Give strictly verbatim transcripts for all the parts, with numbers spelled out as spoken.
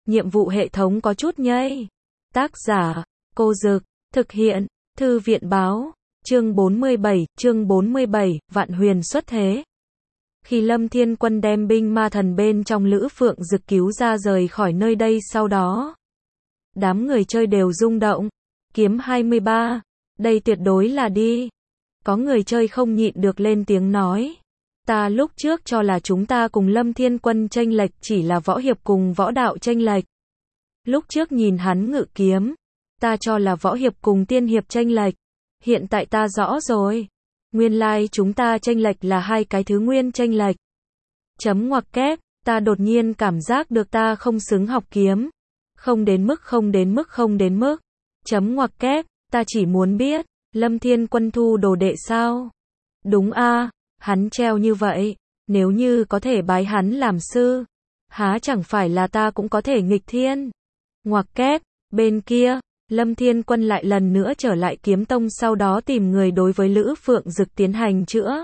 nhiệm vụ hệ thống có chút nhây. Tác giả, Cô Dực, thực hiện, Thư viện báo, chương bốn mươi bảy, chương bốn mươi bảy, Vạn Huyền xuất thế. Khi Lâm Thiên Quân đem binh ma thần bên trong Lữ Phượng Dực cứu ra rời khỏi nơi đây sau đó, đám người chơi đều rung động. Kiếm hai mươi ba, đây tuyệt đối là đi. Có người chơi không nhịn được lên tiếng nói. Ta lúc trước cho là chúng ta cùng Lâm Thiên Quân chênh lệch chỉ là võ hiệp cùng võ đạo chênh lệch. Lúc trước nhìn hắn ngự kiếm, ta cho là võ hiệp cùng tiên hiệp chênh lệch. Hiện tại ta rõ rồi. Nguyên lai like chúng ta chênh lệch là hai cái thứ nguyên chênh lệch. Chấm ngoặc kép, ta đột nhiên cảm giác được ta không xứng học kiếm. Không đến mức không đến mức không đến mức. Chấm ngoặc kép, ta chỉ muốn biết, Lâm Thiên Quân thu đồ đệ sao? Đúng a, hắn treo như vậy, nếu như có thể bái hắn làm sư, há chẳng phải là ta cũng có thể nghịch thiên. Ngoặc kép, bên kia, Lâm Thiên Quân lại lần nữa trở lại kiếm tông sau đó tìm người đối với Lữ Phượng Dực tiến hành chữa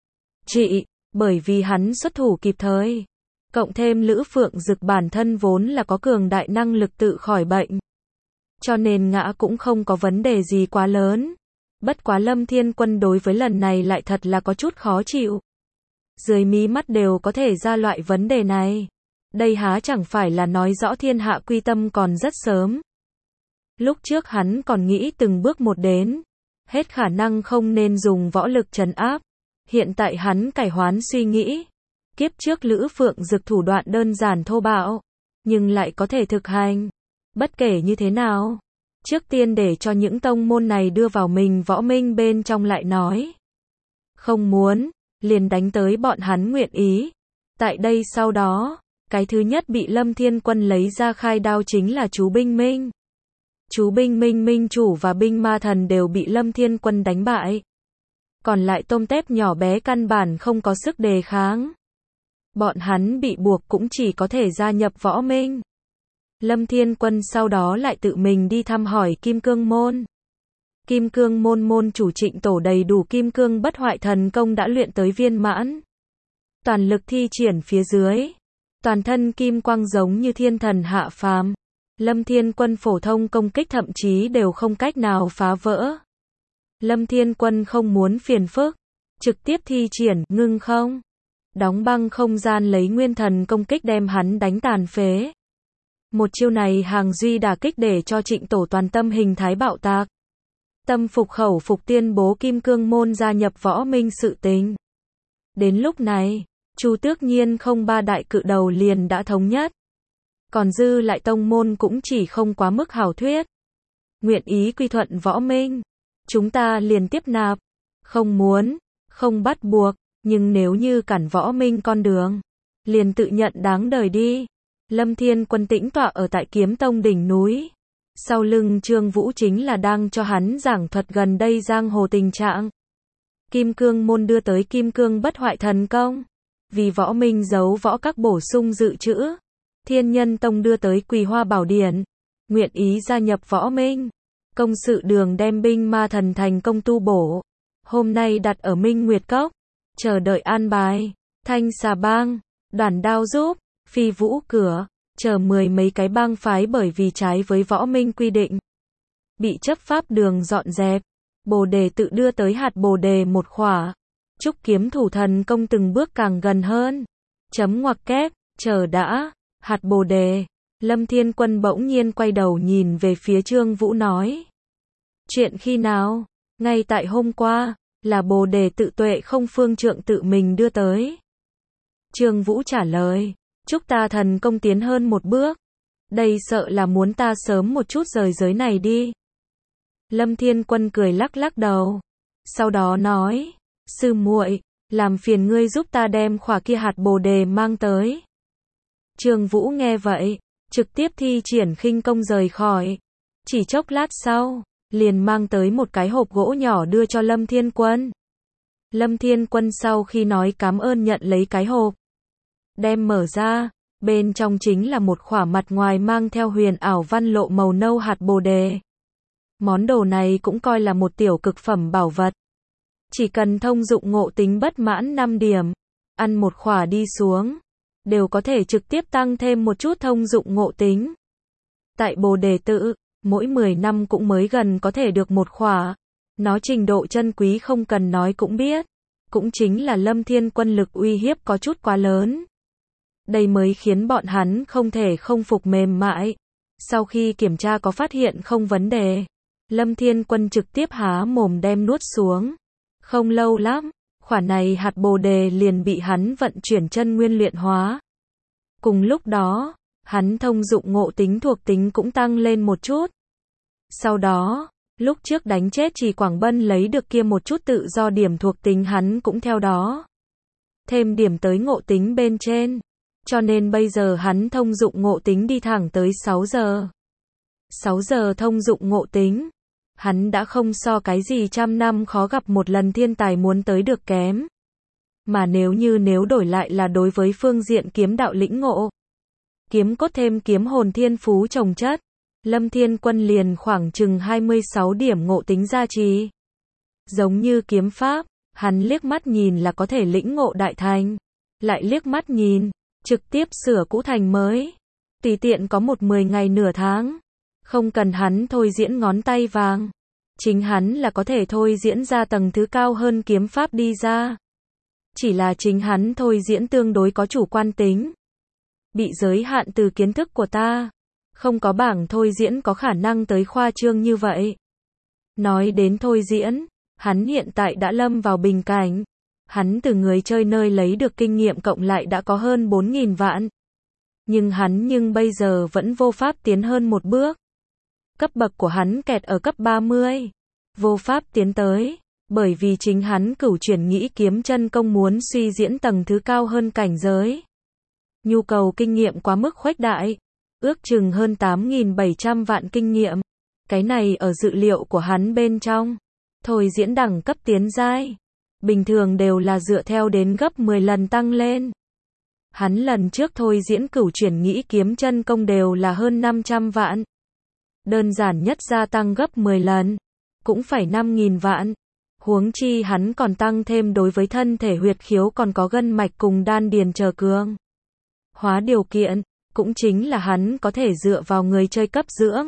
trị, bởi vì hắn xuất thủ kịp thời. Cộng thêm Lữ Phượng Dực bản thân vốn là có cường đại năng lực tự khỏi bệnh, cho nên ngã cũng không có vấn đề gì quá lớn. Bất quá Lâm Thiên Quân đối với lần này lại thật là có chút khó chịu. Dưới mí mắt đều có thể ra loại vấn đề này. Đây há chẳng phải là nói rõ thiên hạ quy tâm còn rất sớm. Lúc trước hắn còn nghĩ từng bước một đến, hết khả năng không nên dùng võ lực trấn áp. Hiện tại hắn cải hoán suy nghĩ. Kiếp trước Lữ Phượng Dực thủ đoạn đơn giản thô bạo, nhưng lại có thể thực hành. Bất kể như thế nào, trước tiên để cho những tông môn này đưa vào mình võ minh bên trong lại nói. Không muốn, liền đánh tới bọn hắn nguyện ý. Tại đây sau đó, cái thứ nhất bị Lâm Thiên Quân lấy ra khai đao chính là chú Binh Minh. Chú Binh Minh Minh chủ và binh ma thần đều bị Lâm Thiên Quân đánh bại. Còn lại tôm tép nhỏ bé căn bản không có sức đề kháng. Bọn hắn bị buộc cũng chỉ có thể gia nhập võ minh. Lâm Thiên Quân sau đó lại tự mình đi thăm hỏi Kim Cương Môn. Kim Cương Môn môn chủ Trịnh Tổ đầy đủ Kim Cương bất hoại thần công đã luyện tới viên mãn. Toàn lực thi triển phía dưới. Toàn thân kim quang giống như thiên thần hạ phàm. Lâm Thiên Quân phổ thông công kích thậm chí đều không cách nào phá vỡ. Lâm Thiên Quân không muốn phiền phức, trực tiếp thi triển ngưng không. Đóng băng không gian lấy nguyên thần công kích đem hắn đánh tàn phế. Một chiêu này hàng duy đả kích để cho Trịnh Tổ toàn tâm hình thái bạo tạc. Tâm phục khẩu phục tuyên bố Kim Cương Môn gia nhập võ minh sự tình. Đến lúc này, Chu Tước Nhiên không ba đại cự đầu liền đã thống nhất. Còn dư lại tông môn cũng chỉ không quá mức hảo thuyết. Nguyện ý quy thuận võ minh, chúng ta liền tiếp nạp. Không muốn, không bắt buộc, nhưng nếu như cản võ minh con đường, liền tự nhận đáng đời đi. Lâm Thiên Quân tĩnh tọa ở tại Kiếm Tông đỉnh núi. Sau lưng Trương Vũ chính là đang cho hắn giảng thuật gần đây giang hồ tình trạng. Kim Cương Môn đưa tới Kim Cương bất hoại thần công. Vì võ minh giấu võ các bổ sung dự trữ. Thiên Nhân Tông đưa tới Quỳ Hoa Bảo Điển. Nguyện ý gia nhập võ minh. Công sự đường đem binh ma thần thành công tu bổ. Hôm nay đặt ở Minh Nguyệt Cốc. Chờ đợi an bài. Thanh Xà Bang, Đoàn Đao giúp, Phi Vũ Cửa, chờ mười mấy cái bang phái bởi vì trái với võ minh quy định. Bị chấp pháp đường dọn dẹp. Bồ đề tự đưa tới hạt bồ đề một khỏa. Trúc kiếm thủ thần công từng bước càng gần hơn. Chấm ngoặc kép, chờ đã, hạt bồ đề. Lâm Thiên Quân bỗng nhiên quay đầu nhìn về phía Trương Vũ nói. Chuyện khi nào? Ngay tại hôm qua, là bồ đề tự tuệ không phương trượng tự mình đưa tới. Trương Vũ trả lời. Chúc ta thần công tiến hơn một bước. Đây sợ là muốn ta sớm một chút rời giới này đi. Lâm Thiên Quân cười lắc lắc đầu. Sau đó nói. Sư muội, làm phiền ngươi giúp ta đem khỏa kia hạt bồ đề mang tới. Trương Vũ nghe vậy, trực tiếp thi triển khinh công rời khỏi. Chỉ chốc lát sau, liền mang tới một cái hộp gỗ nhỏ đưa cho Lâm Thiên Quân. Lâm Thiên Quân sau khi nói cảm ơn nhận lấy cái hộp. Đem mở ra, bên trong chính là một khỏa mặt ngoài mang theo huyền ảo văn lộ màu nâu hạt bồ đề. Món đồ này cũng coi là một tiểu cực phẩm bảo vật. Chỉ cần thông dụng ngộ tính bất mãn năm điểm, ăn một khỏa đi xuống, đều có thể trực tiếp tăng thêm một chút thông dụng ngộ tính. Tại Bồ Đề Tự, mỗi mười năm cũng mới gần có thể được một khỏa. Nó trình độ chân quý không cần nói cũng biết. Cũng chính là Lâm Thiên Quân lực uy hiếp có chút quá lớn. Đây mới khiến bọn hắn không thể không phục mềm mại. Sau khi kiểm tra có phát hiện không vấn đề, Lâm Thiên Quân trực tiếp há mồm đem nuốt xuống. Không lâu lắm, khỏa này hạt bồ đề liền bị hắn vận chuyển chân nguyên luyện hóa. Cùng lúc đó, hắn thông dụng ngộ tính thuộc tính cũng tăng lên một chút. Sau đó, lúc trước đánh chết Trì Quảng Bân lấy được kia một chút tự do điểm thuộc tính hắn cũng theo đó thêm điểm tới ngộ tính bên trên. Cho nên bây giờ hắn thông dụng ngộ tính đi thẳng tới sáu giờ. sáu giờ thông dụng ngộ tính. Hắn đã không so cái gì trăm năm khó gặp một lần thiên tài muốn tới được kém. Mà nếu như nếu đổi lại là đối với phương diện kiếm đạo lĩnh ngộ, kiếm cốt thêm kiếm hồn thiên phú trồng chất, Lâm Thiên Quân liền khoảng chừng hai mươi sáu điểm ngộ tính gia trì. Giống như kiếm pháp, hắn liếc mắt nhìn là có thể lĩnh ngộ đại thành. Lại liếc mắt nhìn, trực tiếp sửa cũ thành mới. Tùy tiện có một mười ngày nửa tháng. Không cần hắn thôi diễn ngón tay vàng. Chính hắn là có thể thôi diễn ra tầng thứ cao hơn kiếm pháp đi ra. Chỉ là chính hắn thôi diễn tương đối có chủ quan tính. Bị giới hạn từ kiến thức của ta. Không có bảng thôi diễn có khả năng tới khoa trương như vậy. Nói đến thôi diễn, hắn hiện tại đã lâm vào bình cảnh. Hắn từ người chơi nơi lấy được kinh nghiệm cộng lại đã có hơn bốn nghìn vạn. Nhưng hắn nhưng bây giờ vẫn vô pháp tiến hơn một bước. Cấp bậc của hắn kẹt ở cấp ba mươi. Vô pháp tiến tới. Bởi vì chính hắn cửu chuyển nghĩ kiếm chân công muốn suy diễn tầng thứ cao hơn cảnh giới. Nhu cầu kinh nghiệm quá mức khuếch đại. Ước chừng hơn tám nghìn bảy trăm vạn kinh nghiệm. Cái này ở dự liệu của hắn bên trong. Thôi diễn đẳng cấp tiến giai. Bình thường đều là dựa theo đến gấp mười lần tăng lên. Hắn lần trước thôi diễn cửu chuyển nghĩ kiếm chân công đều là hơn năm trăm vạn. Đơn giản nhất gia tăng gấp mười lần. Cũng phải năm nghìn vạn. Huống chi hắn còn tăng thêm đối với thân thể huyệt khiếu còn có gân mạch cùng đan điền chờ cường hóa điều kiện. Cũng chính là hắn có thể dựa vào người chơi cấp dưỡng.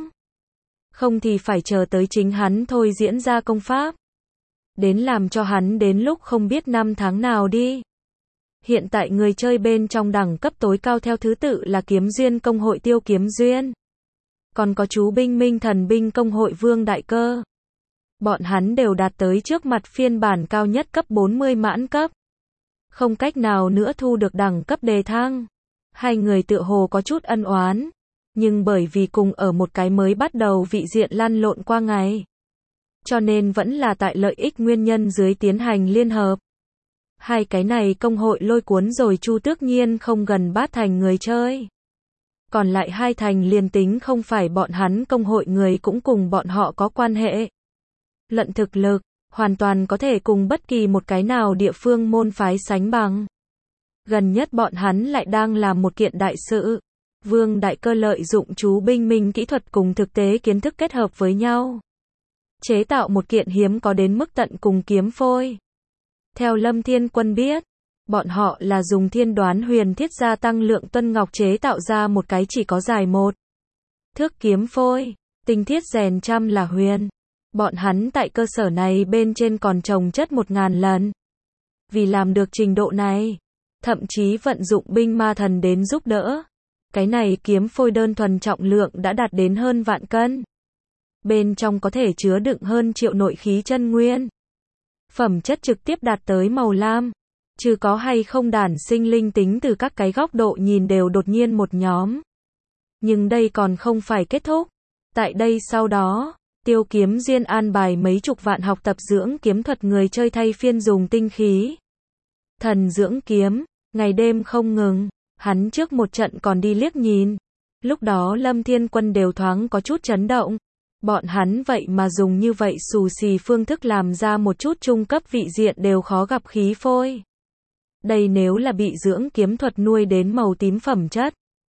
Không thì phải chờ tới chính hắn thôi diễn ra công pháp. Đến làm cho hắn đến lúc không biết năm tháng nào đi. Hiện tại người chơi bên trong đẳng cấp tối cao theo thứ tự là Kiếm Duyên Công hội Tiêu Kiếm Duyên. Còn có chú binh Minh Thần Binh Công hội Vương Đại Cơ. Bọn hắn đều đạt tới trước mặt phiên bản cao nhất cấp bốn mươi mãn cấp. Không cách nào nữa thu được đẳng cấp đề thăng. Hai người tựa hồ có chút ân oán. Nhưng bởi vì cùng ở một cái mới bắt đầu vị diện lăn lộn qua ngày. Cho nên vẫn là tại lợi ích nguyên nhân dưới tiến hành liên hợp. Hai cái này công hội lôi cuốn rồi Chu Tước Nhiên không gần bát thành người chơi. Còn lại hai thành liền tính không phải bọn hắn công hội người cũng cùng bọn họ có quan hệ. Luận thực lực, hoàn toàn có thể cùng bất kỳ một cái nào địa phương môn phái sánh bằng. Gần nhất bọn hắn lại đang làm một kiện đại sự. Vương Đại Cơ lợi dụng chú binh minh kỹ thuật cùng thực tế kiến thức kết hợp với nhau. Chế tạo một kiện hiếm có đến mức tận cùng kiếm phôi. Theo Lâm Thiên Quân biết, bọn họ là dùng thiên đoán huyền thiết gia tăng lượng tuân ngọc chế tạo ra một cái chỉ có dài một thước kiếm phôi, tinh thiết rèn trăm là huyền. Bọn hắn tại cơ sở này bên trên còn trồng chất một ngàn lần. Vì làm được trình độ này, thậm chí vận dụng binh ma thần đến giúp đỡ. Cái này kiếm phôi đơn thuần trọng lượng đã đạt đến hơn vạn cân. Bên trong có thể chứa đựng hơn triệu nội khí chân nguyên. Phẩm chất trực tiếp đạt tới màu lam. Chứ có hay không đản sinh linh tính từ các cái góc độ nhìn đều đột nhiên một nhóm. Nhưng đây còn không phải kết thúc. Tại đây sau đó, Tiêu Kiếm Duyên an bài mấy chục vạn học tập dưỡng kiếm thuật người chơi thay phiên dùng tinh khí. Thần dưỡng kiếm, ngày đêm không ngừng. Hắn trước một trận còn đi liếc nhìn. Lúc đó Lâm Thiên Quân đều thoáng có chút chấn động. Bọn hắn vậy mà dùng như vậy xù xì phương thức làm ra một chút trung cấp vị diện đều khó gặp khí phôi. Đây nếu là bị dưỡng kiếm thuật nuôi đến màu tím phẩm chất.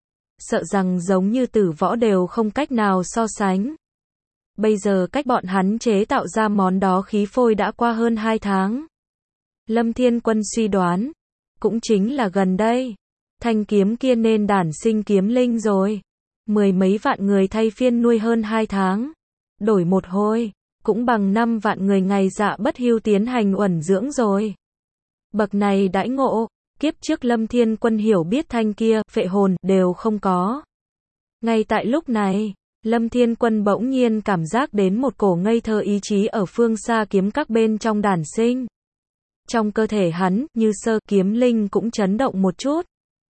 Sợ rằng giống như tử võ đều không cách nào so sánh. Bây giờ cách bọn hắn chế tạo ra món đó khí phôi đã qua hơn hai tháng. Lâm Thiên Quân suy đoán. Cũng chính là gần đây. thanh kiếm kia nên đản sinh kiếm linh rồi. Mười mấy vạn người thay phiên nuôi hơn hai tháng. Đổi một hồi, cũng bằng năm vạn người ngày dạ bất hưu tiến hành uẩn dưỡng rồi. Bậc này đãi ngộ, kiếp trước Lâm Thiên Quân hiểu biết thanh kia, phệ hồn, đều không có. Ngay tại lúc này, Lâm Thiên Quân bỗng nhiên cảm giác đến một cổ ngây thơ ý chí ở phương xa kiếm các bên trong đản sinh. Trong cơ thể hắn, như sơ kiếm linh cũng chấn động một chút.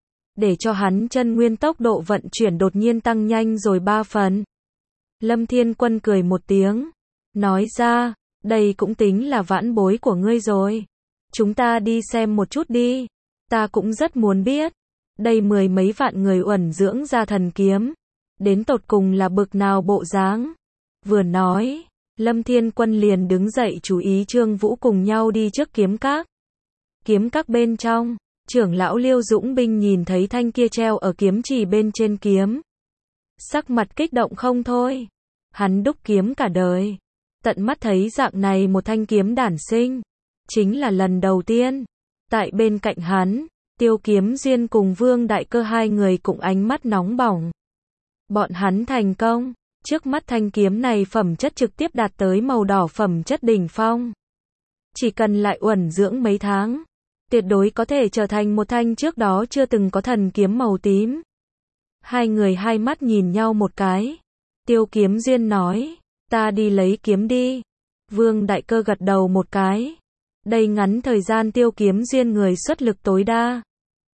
Để cho hắn chân nguyên tốc độ vận chuyển đột nhiên tăng nhanh rồi ba phần. Lâm Thiên Quân cười một tiếng, nói ra, đây cũng tính là vãn bối của ngươi rồi. Chúng ta đi xem một chút đi, ta cũng rất muốn biết, đây mười mấy vạn người uẩn dưỡng ra thần kiếm, đến tột cùng là bực nào bộ dáng. Vừa nói, Lâm Thiên Quân liền đứng dậy chú ý Trương Vũ cùng nhau đi trước kiếm các. Kiếm các bên trong, trưởng lão Liêu Dũng Binh nhìn thấy thanh kia treo ở kiếm chỉ bên trên kiếm. Sắc mặt kích động không thôi. Hắn đúc kiếm cả đời. Tận mắt thấy dạng này một thanh kiếm đản sinh. Chính là lần đầu tiên. Tại bên cạnh hắn, Tiêu Kiếm Duyên cùng Vương Đại Cơ hai người cũng ánh mắt nóng bỏng. Bọn hắn thành công. Trước mắt thanh kiếm này phẩm chất trực tiếp đạt tới màu đỏ phẩm chất đỉnh phong. Chỉ cần lại uẩn dưỡng mấy tháng, tuyệt đối có thể trở thành một thanh trước đó chưa từng có thần kiếm màu tím. Hai người hai mắt nhìn nhau một cái. Tiêu Kiếm Duyên nói, ta đi lấy kiếm đi. Vương Đại Cơ gật đầu một cái. Đây ngắn thời gian Tiêu Kiếm Duyên người xuất lực tối đa.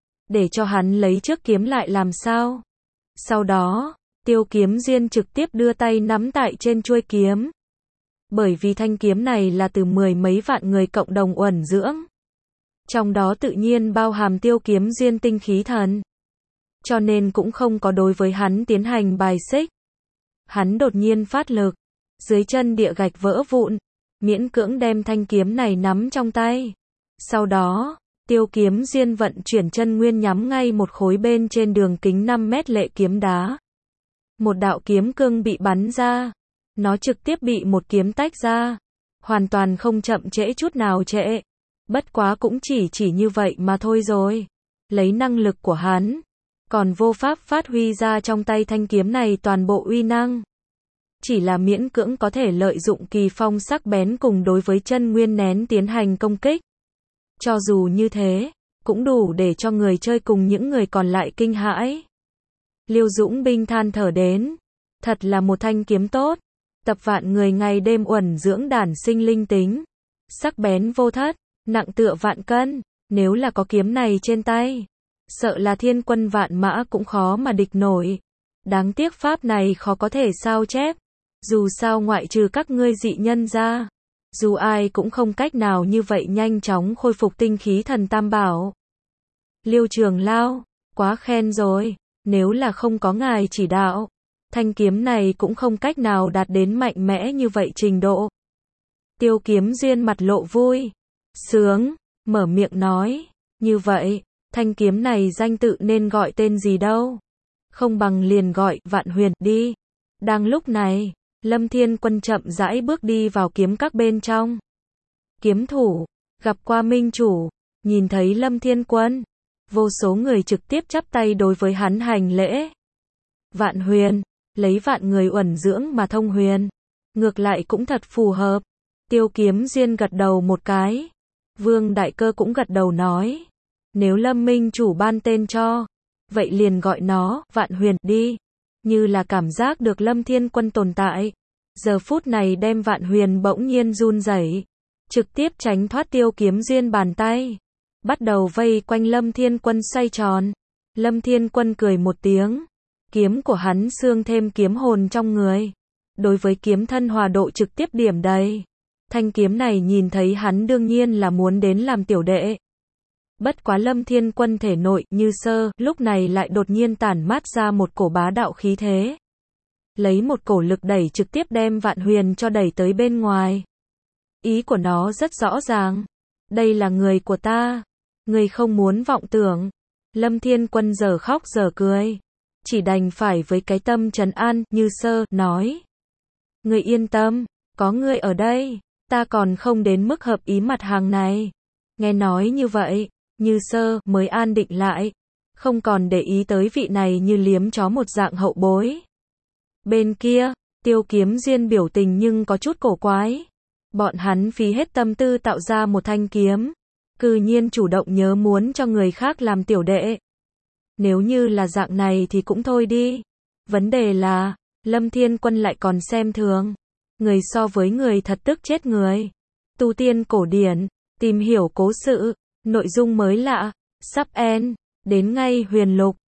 Để cho hắn lấy trước kiếm lại làm sao? Sau đó, Tiêu Kiếm Duyên trực tiếp đưa tay nắm tại trên chuôi kiếm. Bởi vì thanh kiếm này là từ mười mấy vạn người cộng đồng uẩn dưỡng. Trong đó tự nhiên bao hàm Tiêu Kiếm Duyên tinh khí thần. Cho nên cũng không có đối với hắn tiến hành bài xích. Hắn đột nhiên phát lực. Dưới chân địa gạch vỡ vụn. Miễn cưỡng đem thanh kiếm này nắm trong tay. Sau đó, Tiêu Kiếm Duyên vận chuyển chân nguyên nhắm ngay một khối bên trên đường kính năm mét lệ kiếm đá. Một đạo kiếm cương bị bắn ra. Nó trực tiếp bị một kiếm tách ra. Hoàn toàn không chậm trễ chút nào trễ. Bất quá cũng chỉ chỉ như vậy mà thôi rồi. Lấy năng lực của hắn, còn vô pháp phát huy ra trong tay thanh kiếm này toàn bộ uy năng. Chỉ là miễn cưỡng có thể lợi dụng kỳ phong sắc bén cùng đối với chân nguyên nén tiến hành công kích. Cho dù như thế, cũng đủ để cho người chơi cùng những người còn lại kinh hãi. Liêu Dũng Binh than thở đến, thật là một thanh kiếm tốt, tập vạn người ngày đêm uẩn dưỡng đản sinh linh tính, sắc bén vô thất, nặng tựa vạn cân, nếu là có kiếm này trên tay, sợ là thiên quân vạn mã cũng khó mà địch nổi. Đáng tiếc pháp này khó có thể sao chép, dù sao ngoại trừ các ngươi dị nhân ra, dù ai cũng không cách nào như vậy nhanh chóng khôi phục tinh khí thần tam bảo. Liêu Trường Lao, quá khen rồi, nếu là không có ngài chỉ đạo, thanh kiếm này cũng không cách nào đạt đến mạnh mẽ như vậy trình độ. Tiêu Kiếm Duyên mặt lộ vui sướng, mở miệng nói, như vậy, thanh kiếm này danh tự nên gọi tên gì đâu? Không bằng liền gọi Vạn Huyền đi. Đang lúc này, Lâm Thiên Quân chậm rãi bước đi vào kiếm các bên trong. Kiếm thủ, gặp qua minh chủ, nhìn thấy Lâm Thiên Quân, vô số người trực tiếp chắp tay đối với hắn hành lễ. Vạn Huyền, lấy vạn người uẩn dưỡng mà thông huyền, ngược lại cũng thật phù hợp. Tiêu Kiếm Duyên gật đầu một cái. Vương Đại Cơ cũng gật đầu nói, nếu Lâm Minh chủ ban tên cho, vậy liền gọi nó Vạn Huyền đi. Như là cảm giác được Lâm Thiên Quân tồn tại, giờ phút này đem Vạn Huyền bỗng nhiên run rẩy, trực tiếp tránh thoát Tiêu Kiếm Duyên bàn tay, bắt đầu vây quanh Lâm Thiên Quân xoay tròn. Lâm Thiên Quân cười một tiếng, kiếm của hắn xương thêm kiếm hồn trong người, đối với kiếm thân hòa độ trực tiếp điểm đầy. Thanh kiếm này nhìn thấy hắn đương nhiên là muốn đến làm tiểu đệ. Bất quá Lâm Thiên Quân thể nội như sơ, lúc này lại đột nhiên tản mát ra một cổ bá đạo khí thế. Lấy một cổ lực đẩy trực tiếp đem Vạn Huyền cho đẩy tới bên ngoài. Ý của nó rất rõ ràng. Đây là người của ta. Người không muốn vọng tưởng. Lâm Thiên Quân giờ khóc giờ cười. Chỉ đành phải với cái tâm trấn an, như sơ, nói. Người yên tâm, có người ở đây. Ta còn không đến mức hợp ý mặt hàng này. Nghe nói như vậy, như sơ mới an định lại. không còn để ý tới vị này như liếm chó một dạng hậu bối. Bên kia, Tiêu Kiếm Duyên biểu tình nhưng có chút cổ quái. Bọn hắn phí hết tâm tư tạo ra một thanh kiếm, cư nhiên chủ động nhớ muốn cho người khác làm tiểu đệ. Nếu như là dạng này thì cũng thôi đi. Vấn đề là, Lâm Thiên Quân lại còn xem thường. Người so với người thật tức chết người. Tu tiên cổ điển, tìm hiểu cố sự, nội dung mới lạ, sắp end, đến ngay huyền lục.